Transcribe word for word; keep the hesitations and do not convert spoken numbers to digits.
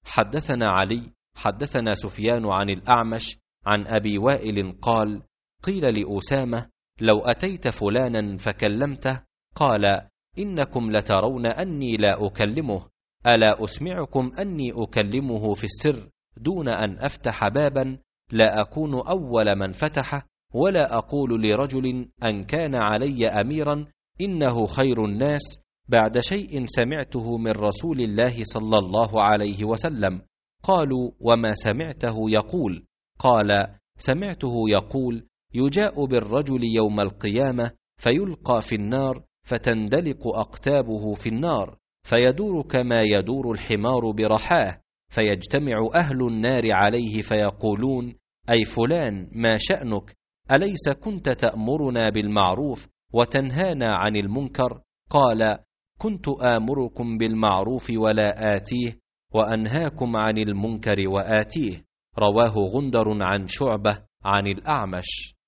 حدثنا علي حدثنا سفيان عن الأعمش عن أبي وائل قال: قيل لأسامة: لو أتيت فلانا فكلمته قال: إنكم لترون أني لا أكلمه، ألا أسمعكم أني أكلمه في السر دون أن أفتح بابا لا أكون أول من فتحه، ولا أقول لرجل أن كان علي أميرا إنه خير الناس بعد شيء سمعته من رسول الله صلى الله عليه وسلم. قالوا: وما سمعته يقول؟ قال: سمعته يقول: يجاء بالرجل يوم القيامة فيلقى في النار فتندلق أقتابه في النار فيدور كما يدور الحمار برحاه، فيجتمع أهل النار عليه فيقولون: أي فلان ما شأنك؟ أليس كنت تأمرنا بالمعروف وتنهانا عن المنكر؟ قال: كنت آمركم بالمعروف ولا آتيه، وأنهاكم عن المنكر وآتيه. رواه غندر عن شعبة عن الأعمش.